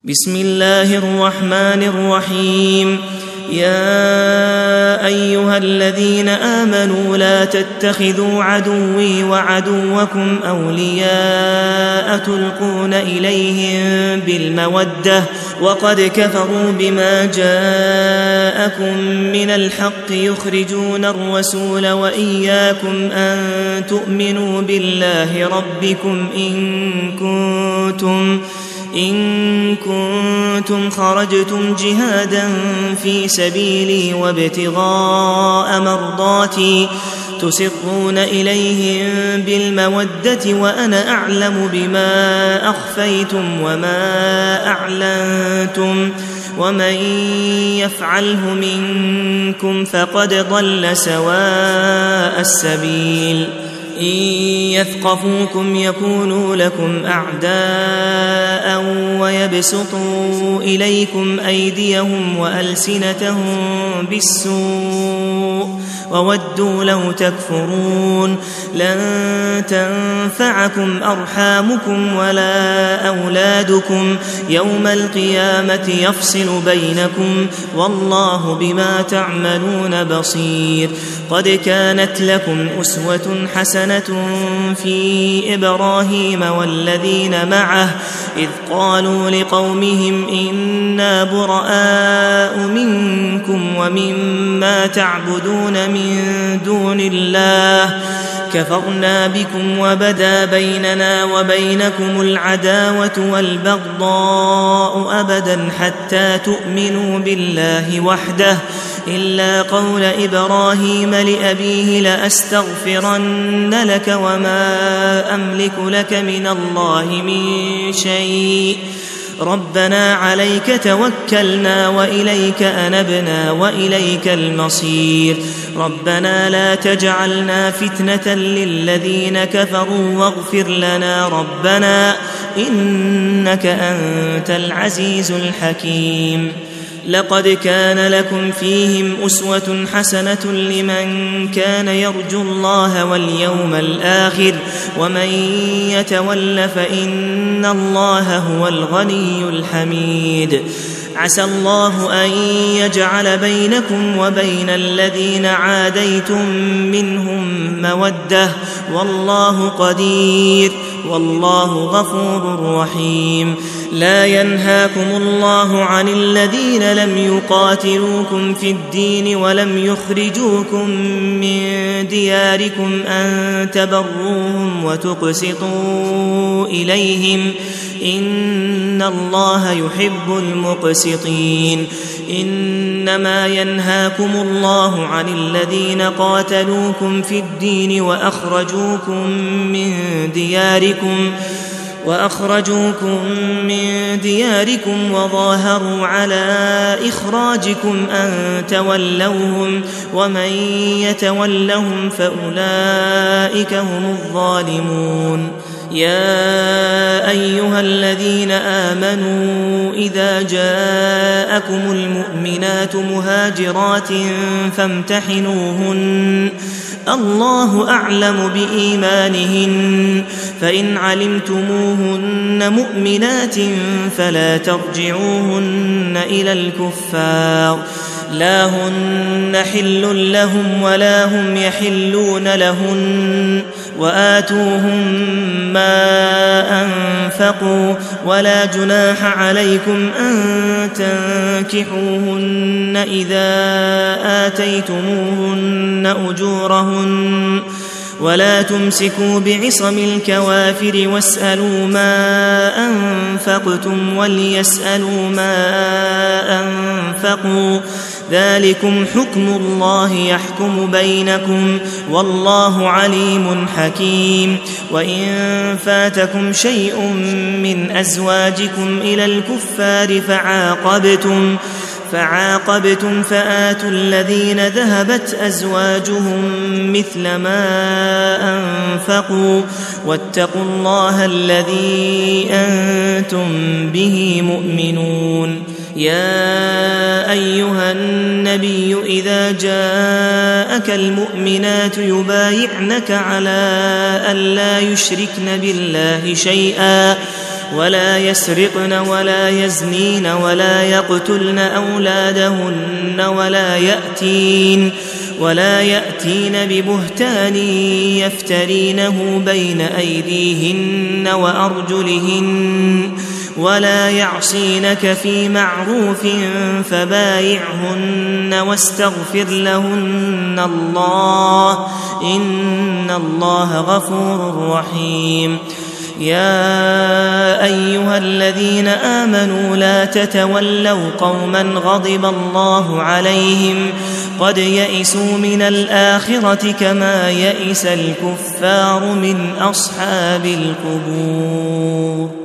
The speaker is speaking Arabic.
بسم الله الرحمن الرحيم. يا أيها الذين آمنوا لا تتخذوا عدوي وعدوكم أولياء تلقون إليهم بالمودة وقد كفروا بما جاءكم من الحق يخرجون الرسول وإياكم أن تؤمنوا بالله ربكم إن كنتم خرجتم جهادا في سبيلي وابتغاء مرضاتي تسرون إليهم بالمودة وأنا أعلم بما أخفيتم وما أعلنتم ومن يفعله منكم فقد ضل سواء السبيل. إن يثقفوكم يكونوا لكم أعداء ويبسطوا إليكم أيديهم وألسنتهم بالسوء وودوا لو تكفرون. لن تنفعكم أرحامكم ولا أولادكم يوم القيامة يفصل بينكم والله بما تعملون بصير. قد كانت لكم أسوة حسنة في إبراهيم والذين معه إذ قالوا لقومهم إنا براء منكم ومما تعبدون من دون الله كفرنا بكم وبدا بيننا وبينكم العداوة والبغضاء أبدا حتى تؤمنوا بالله وحده إلا قول إبراهيم لأبيه لأستغفرن لك وما أملك لك من الله من شيء ربنا عليك توكلنا وإليك أنبنا وإليك المصير. ربنا لا تجعلنا فتنة للذين كفروا واغفر لنا ربنا إنك أنت العزيز الحكيم. لقد كان لكم فيهم أسوة حسنة لمن كان يرجو الله واليوم الآخر ومن يتول فإن الله هو الغني الحميد. عسى الله أن يجعل بينكم وبين الذين عاديتم منهم مودة والله قدير والله غفور رحيم. لا ينهاكم الله عن الذين لم يقاتلوكم في الدين ولم يخرجوكم من دياركم أن تبروهم وتقسطوا إليهم إن الله يحب المقسطين. إنما ينهاكم الله عن الذين قاتلوكم في الدين وأخرجوكم من دياركم وظاهروا على إخراجكم أن تولوهم ومن يتولهم فأولئك هم الظالمون. يا أيها الذين آمنوا إذا جاءكم المؤمنات مهاجرات فامتحنوهن الله أعلم بإيمانهن فإن علمتموهن مؤمنات فلا ترجعوهن إلى الكفار لا هن حل لهم ولا هم يحلون لهن وآتوهم ما أنفقوا ولا جناح عليكم أن تنكحوهن إذا آتيتموهن أجورهن ولا تمسكوا بعصم الكوافر واسألوا ما أنفقتم وليسألوا ما أنفقوا ذلكم حكم الله يحكم بينكم والله عليم حكيم. وإن فاتكم شيء من أزواجكم إلى الكفار فعاقبتم فآتوا الذين ذهبت أزواجهم مثل ما أنفقوا واتقوا الله الذي أنتم به مؤمنون. يا أيها النبي إذا جاءك المؤمنات يبايعنك على أن لا يشركن بالله شيئا ولا يسرقن ولا يزنين ولا يقتلن أولادهن ولا يأتين ببهتان يفترينه بين أيديهن وأرجلهن ولا يعصينك في معروف فبايعهن واستغفر لهن الله إن الله غفور رحيم. يا أيها الذين آمنوا لا تتولوا قوما غضب الله عليهم قد يئسوا من الآخرة كما يئس الكفار من أصحاب القبور.